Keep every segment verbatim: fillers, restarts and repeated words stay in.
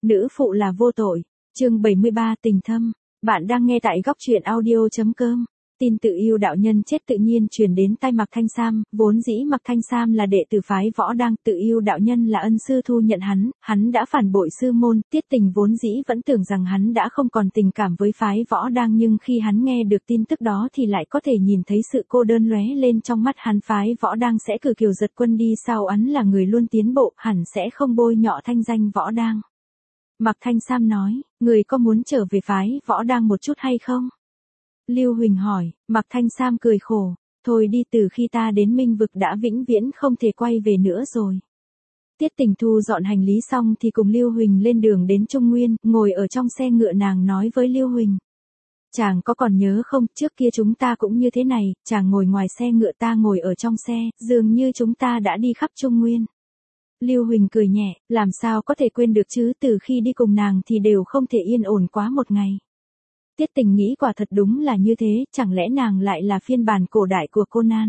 Nữ phụ là vô tội. Chương bảy mươi ba tình thâm. Bạn đang nghe tại góc truyện audio.com. Tin tự yêu đạo nhân chết tự nhiên truyền đến tai Mạc Thanh Sam, vốn dĩ Mạc Thanh Sam là đệ tử phái Võ Đăng, tự yêu đạo nhân là ân sư thu nhận hắn, hắn đã phản bội sư môn, Tiết Tình vốn dĩ vẫn tưởng rằng hắn đã không còn tình cảm với phái Võ Đăng, nhưng khi hắn nghe được tin tức đó thì lại có thể nhìn thấy sự cô đơn lóe lên trong mắt hắn. Phái Võ Đăng sẽ cử Kiều Giật Quân đi sau, hắn là người luôn tiến bộ, hẳn sẽ không bôi nhọ thanh danh Võ Đăng. Mạc Thanh Sam nói, người có muốn trở về phái Võ Đăng một chút hay không? Lưu Huỳnh hỏi. Mạc Thanh Sam cười khổ, thôi đi, từ khi ta đến Minh Vực đã vĩnh viễn không thể quay về nữa rồi. Tiết Tình thu dọn hành lý xong thì cùng Lưu Huỳnh lên đường đến Trung Nguyên, ngồi ở trong xe ngựa nàng nói với Lưu Huỳnh. Chàng có còn nhớ không, trước kia chúng ta cũng như thế này, chàng ngồi ngoài xe ngựa ta ngồi ở trong xe, dường như chúng ta đã đi khắp Trung Nguyên. Lưu Huỳnh cười nhẹ, làm sao có thể quên được chứ, từ khi đi cùng nàng thì đều không thể yên ổn quá một ngày. Tiết Tình nghĩ quả thật đúng là như thế, chẳng lẽ nàng lại là phiên bản cổ đại của Conan.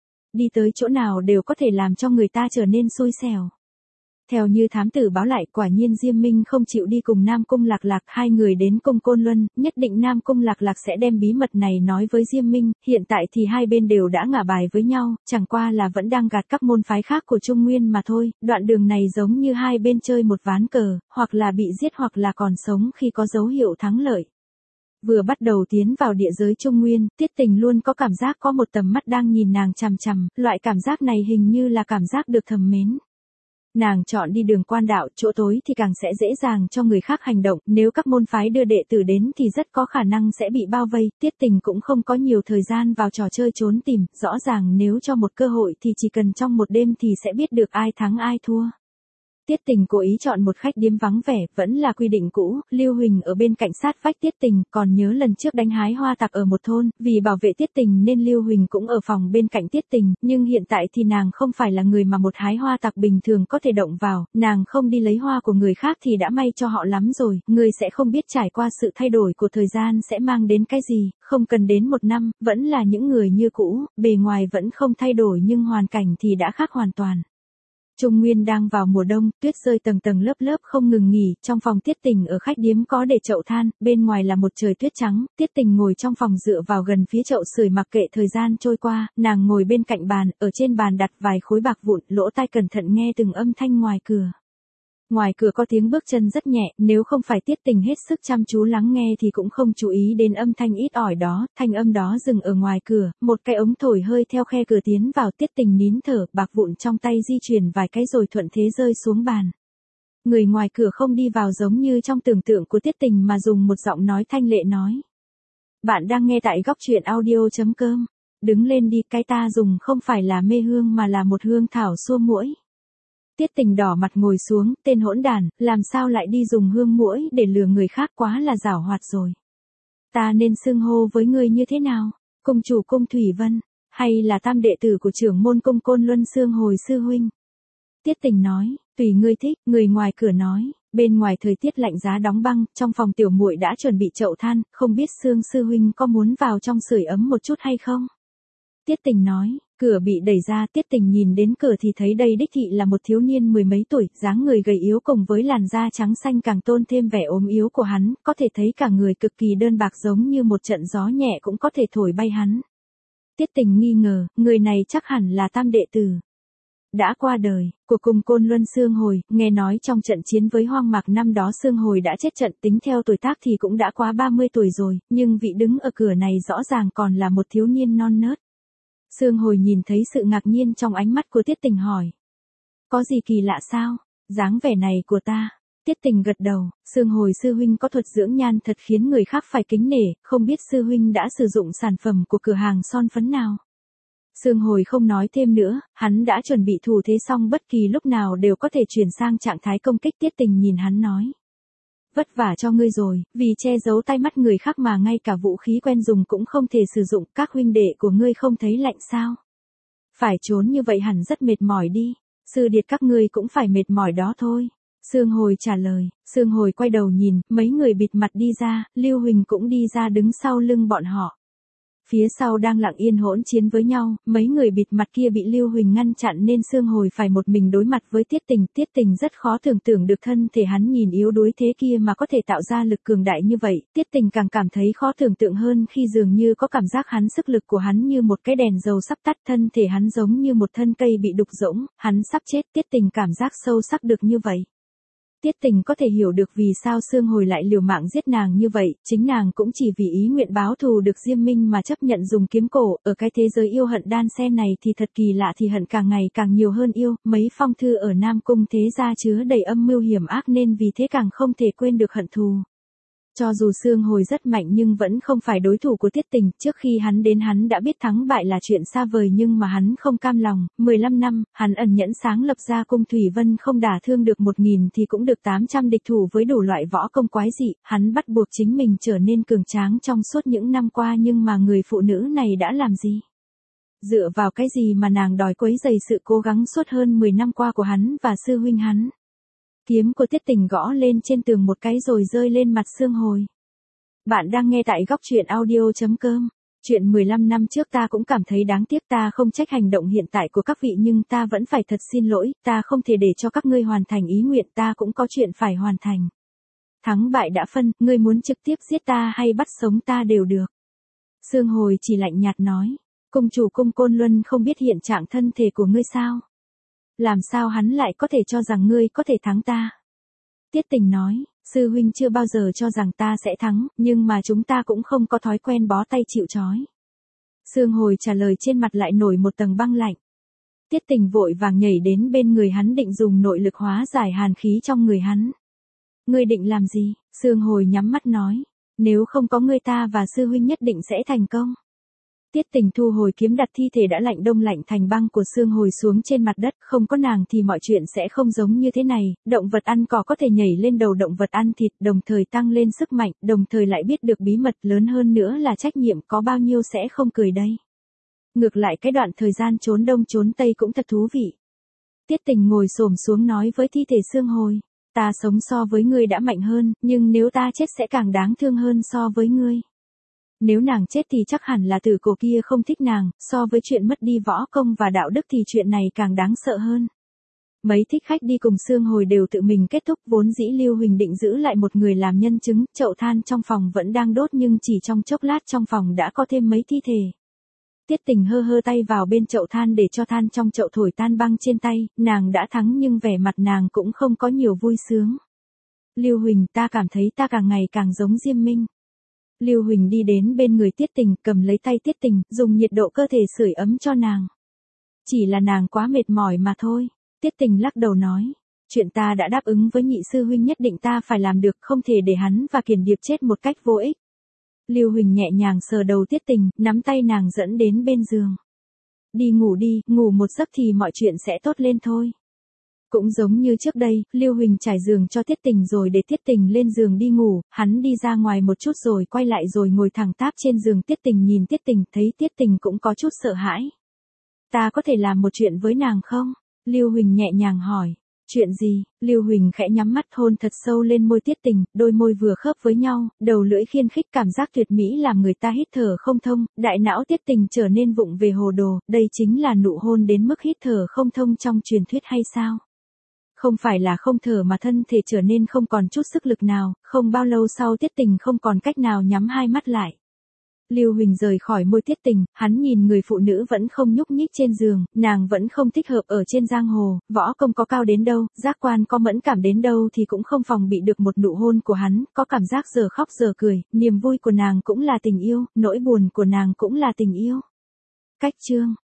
Đi tới chỗ nào đều có thể làm cho người ta trở nên xui xẻo. Theo như thám tử báo lại, quả nhiên Diêm Minh không chịu đi cùng Nam Cung Lạc Lạc, hai người đến cung Côn Luân, nhất định Nam Cung Lạc Lạc sẽ đem bí mật này nói với Diêm Minh, hiện tại thì hai bên đều đã ngả bài với nhau, chẳng qua là vẫn đang gạt các môn phái khác của Trung Nguyên mà thôi, đoạn đường này giống như hai bên chơi một ván cờ, hoặc là bị giết hoặc là còn sống khi có dấu hiệu thắng lợi. Vừa bắt đầu tiến vào địa giới Trung Nguyên, Tiết Tình luôn có cảm giác có một tầm mắt đang nhìn nàng chằm chằm, loại cảm giác này hình như là cảm giác được thầm mến. Nàng chọn đi đường quan đạo, chỗ tối thì càng sẽ dễ dàng cho người khác hành động, nếu các môn phái đưa đệ tử đến thì rất có khả năng sẽ bị bao vây, Tiết Tình cũng không có nhiều thời gian vào trò chơi trốn tìm, rõ ràng nếu cho một cơ hội thì chỉ cần trong một đêm thì sẽ biết được ai thắng ai thua. Tiết Tình cố ý chọn một khách điếm vắng vẻ, vẫn là quy định cũ, Lưu Huỳnh ở bên cạnh sát vách Tiết Tình, còn nhớ lần trước đánh hái hoa tặc ở một thôn, vì bảo vệ Tiết Tình nên Lưu Huỳnh cũng ở phòng bên cạnh Tiết Tình, nhưng hiện tại thì nàng không phải là người mà một hái hoa tặc bình thường có thể động vào, nàng không đi lấy hoa của người khác thì đã may cho họ lắm rồi, người sẽ không biết trải qua sự thay đổi của thời gian sẽ mang đến cái gì, không cần đến một năm, vẫn là những người như cũ, bề ngoài vẫn không thay đổi nhưng hoàn cảnh thì đã khác hoàn toàn. Trung Nguyên đang vào mùa đông, tuyết rơi tầng tầng lớp lớp không ngừng nghỉ, trong phòng Tiết Tình ở khách điếm có để chậu than, bên ngoài là một trời tuyết trắng, Tiết Tình ngồi trong phòng dựa vào gần phía chậu sưởi mặc kệ thời gian trôi qua, nàng ngồi bên cạnh bàn, ở trên bàn đặt vài khối bạc vụn, lỗ tai cẩn thận nghe từng âm thanh ngoài cửa. Ngoài cửa có tiếng bước chân rất nhẹ, nếu không phải Tiết Tình hết sức chăm chú lắng nghe thì cũng không chú ý đến âm thanh ít ỏi đó, thanh âm đó dừng ở ngoài cửa, một cái ống thổi hơi theo khe cửa tiến vào, Tiết Tình nín thở, bạc vụn trong tay di chuyển vài cái rồi thuận thế rơi xuống bàn. Người ngoài cửa không đi vào giống như trong tưởng tượng của Tiết Tình mà dùng một giọng nói thanh lệ nói. Bạn đang nghe tại góc truyện audio.com, đứng lên đi, cái ta dùng không phải là mê hương mà là một hương thảo xua muỗi. Tiết Tình đỏ mặt ngồi xuống, tên hỗn đàn, làm sao lại đi dùng hương muỗi để lừa người khác, quá là giảo hoạt rồi. Ta nên xưng hô với ngươi như thế nào? Cung chủ Cung Thủy Vân, hay là tam đệ tử của trưởng môn Cung Côn Luân Xương Hồi sư huynh? Tiết Tình nói, tùy ngươi thích. Người ngoài cửa nói, bên ngoài thời tiết lạnh giá đóng băng, trong phòng tiểu muội đã chuẩn bị chậu than, không biết Xương sư huynh có muốn vào trong sưởi ấm một chút hay không? Tiết Tình nói. Cửa bị đẩy ra, Tiết Tình nhìn đến cửa thì thấy đây đích thị là một thiếu niên mười mấy tuổi, dáng người gầy yếu cùng với làn da trắng xanh càng tôn thêm vẻ ốm yếu của hắn, có thể thấy cả người cực kỳ đơn bạc giống như một trận gió nhẹ cũng có thể thổi bay hắn. Tiết Tình nghi ngờ, người này chắc hẳn là tam đệ tử đã qua đời của Cung Côn Luân Xương Hồi, nghe nói trong trận chiến với Hoang Mạc năm đó Xương Hồi đã chết trận, tính theo tuổi tác thì cũng đã quá ba mươi tuổi rồi, nhưng vị đứng ở cửa này rõ ràng còn là một thiếu niên non nớt. Xương Hồi nhìn thấy sự ngạc nhiên trong ánh mắt của Tiết Tình hỏi. Có gì kỳ lạ sao? Dáng vẻ này của ta. Tiết Tình gật đầu, Xương Hồi sư huynh có thuật dưỡng nhan thật khiến người khác phải kính nể, không biết sư huynh đã sử dụng sản phẩm của cửa hàng son phấn nào. Xương Hồi không nói thêm nữa, hắn đã chuẩn bị thủ thế xong bất kỳ lúc nào đều có thể chuyển sang trạng thái công kích. Tiết Tình nhìn hắn nói. Vất vả cho ngươi rồi, vì che giấu tai mắt người khác mà ngay cả vũ khí quen dùng cũng không thể sử dụng, các huynh đệ của ngươi không thấy lạnh sao? Phải trốn như vậy hẳn rất mệt mỏi đi, sư điệt các ngươi cũng phải mệt mỏi đó thôi. Xương Hồi trả lời, Xương Hồi quay đầu nhìn, mấy người bịt mặt đi ra, Lưu Huỳnh cũng đi ra đứng sau lưng bọn họ. Phía sau đang lặng yên hỗn chiến với nhau, mấy người bịt mặt kia bị Lưu Huỳnh ngăn chặn nên Sương Hồi phải một mình đối mặt với Tiết Tình. Tiết Tình rất khó tưởng tượng được thân thể hắn nhìn yếu đuối thế kia mà có thể tạo ra lực cường đại như vậy. Tiết Tình càng cảm thấy khó tưởng tượng hơn khi dường như có cảm giác hắn sức lực của hắn như một cái đèn dầu sắp tắt, thân thể hắn giống như một thân cây bị đục rỗng, hắn sắp chết. Tiết Tình cảm giác sâu sắc được như vậy. Tiết Tình có thể hiểu được vì sao Sương Hồi lại liều mạng giết nàng như vậy, chính nàng cũng chỉ vì ý nguyện báo thù được Diêm Minh mà chấp nhận dùng kiếm cổ. Ở cái thế giới yêu hận đan xen này thì thật kỳ lạ, thì hận càng ngày càng nhiều hơn yêu. Mấy phong thư ở Nam Cung thế gia chứa đầy âm mưu hiểm ác nên vì thế càng không thể quên được hận thù. Cho dù Sương Hồi rất mạnh nhưng vẫn không phải đối thủ của Tiết Tình. Trước khi hắn đến hắn đã biết thắng bại là chuyện xa vời nhưng mà hắn không cam lòng. mười lăm năm, hắn ẩn nhẫn sáng lập ra cung Thủy Vân, không đả thương được một nghìn thì cũng được tám trăm địch thủ với đủ loại võ công quái dị. Hắn bắt buộc chính mình trở nên cường tráng trong suốt những năm qua, nhưng mà người phụ nữ này đã làm gì? Dựa vào cái gì mà nàng đòi quấy rầy sự cố gắng suốt hơn mười năm qua của hắn và sư huynh hắn? Kiếm của Tiết Tình gõ lên trên tường một cái rồi rơi lên mặt Sương Hồi. Bạn đang nghe tại góc truyện audio chấm com. Chuyện mười lăm năm trước ta cũng cảm thấy đáng tiếc, ta không trách hành động hiện tại của các vị nhưng ta vẫn phải thật xin lỗi, ta không thể để cho các ngươi hoàn thành ý nguyện, ta cũng có chuyện phải hoàn thành. Thắng bại đã phân, ngươi muốn trực tiếp giết ta hay bắt sống ta đều được. Sương Hồi chỉ lạnh nhạt nói, cung chủ cung Côn Luân không biết hiện trạng thân thể của ngươi sao? Làm sao hắn lại có thể cho rằng ngươi có thể thắng ta? Tiết Tình nói, sư huynh chưa bao giờ cho rằng ta sẽ thắng, nhưng mà chúng ta cũng không có thói quen bó tay chịu trói. Sương Hồi trả lời, trên mặt lại nổi một tầng băng lạnh. Tiết Tình vội vàng nhảy đến bên người hắn định dùng nội lực hóa giải hàn khí trong người hắn. Ngươi định làm gì? Sương Hồi nhắm mắt nói, nếu không có ngươi ta và sư huynh nhất định sẽ thành công. Tiết Tình thu hồi kiếm, đặt thi thể đã lạnh đông lạnh thành băng của Sương Hồi xuống trên mặt đất. Không có nàng thì mọi chuyện sẽ không giống như thế này. Động vật ăn cỏ có thể nhảy lên đầu động vật ăn thịt, đồng thời tăng lên sức mạnh, đồng thời lại biết được bí mật, lớn hơn nữa là trách nhiệm, có bao nhiêu sẽ không cười đây. Ngược lại cái đoạn thời gian trốn đông trốn tây cũng thật thú vị. Tiết Tình ngồi xổm xuống nói với thi thể Sương Hồi, ta sống so với ngươi đã mạnh hơn, nhưng nếu ta chết sẽ càng đáng thương hơn so với ngươi. Nếu nàng chết thì chắc hẳn là tử cổ kia không thích nàng, so với chuyện mất đi võ công và đạo đức thì chuyện này càng đáng sợ hơn. Mấy thích khách đi cùng Sương Hồi đều tự mình kết thúc, vốn dĩ Lưu Huỳnh định giữ lại một người làm nhân chứng, chậu than trong phòng vẫn đang đốt nhưng chỉ trong chốc lát trong phòng đã có thêm mấy thi thể. Tiết Tình hơ hơ tay vào bên chậu than để cho than trong chậu thổi tan băng trên tay, nàng đã thắng nhưng vẻ mặt nàng cũng không có nhiều vui sướng. Lưu Huỳnh, ta cảm thấy ta càng ngày càng giống Diêm Minh. Lưu Huỳnh đi đến bên người Tiết Tình, cầm lấy tay Tiết Tình, dùng nhiệt độ cơ thể sưởi ấm cho nàng. Chỉ là nàng quá mệt mỏi mà thôi. Tiết Tình lắc đầu nói, chuyện ta đã đáp ứng với nhị sư huynh nhất định ta phải làm được, không thể để hắn và Kiền Điệp chết một cách vô ích. Lưu Huỳnh nhẹ nhàng sờ đầu Tiết Tình, nắm tay nàng dẫn đến bên giường. Đi ngủ đi, ngủ một giấc thì mọi chuyện sẽ tốt lên thôi. Cũng giống như trước đây, Lưu Huỳnh trải giường cho Tiết Tình rồi để Tiết Tình lên giường đi ngủ, hắn đi ra ngoài một chút rồi quay lại rồi ngồi thẳng tắp trên giường. Tiết Tình nhìn Tiết Tình, thấy Tiết Tình cũng có chút sợ hãi. Ta có thể làm một chuyện với nàng không? Lưu Huỳnh nhẹ nhàng hỏi. Chuyện gì? Lưu Huỳnh khẽ nhắm mắt hôn thật sâu lên môi Tiết Tình, đôi môi vừa khớp với nhau, đầu lưỡi khiên khích, cảm giác tuyệt mỹ làm người ta hít thở không thông, đại não Tiết Tình trở nên vụng về hồ đồ, đây chính là nụ hôn đến mức hít thở không thông trong truyền thuyết hay sao? Không phải là không thở mà thân thể trở nên không còn chút sức lực nào, không bao lâu sau Tiết Tình không còn cách nào nhắm hai mắt lại. Lưu Huỳnh rời khỏi môi Tiết Tình, hắn nhìn người phụ nữ vẫn không nhúc nhích trên giường, nàng vẫn không thích hợp ở trên giang hồ, võ công có cao đến đâu, giác quan có mẫn cảm đến đâu thì cũng không phòng bị được một nụ hôn của hắn, có cảm giác giờ khóc giờ cười, niềm vui của nàng cũng là tình yêu, nỗi buồn của nàng cũng là tình yêu. Cách chương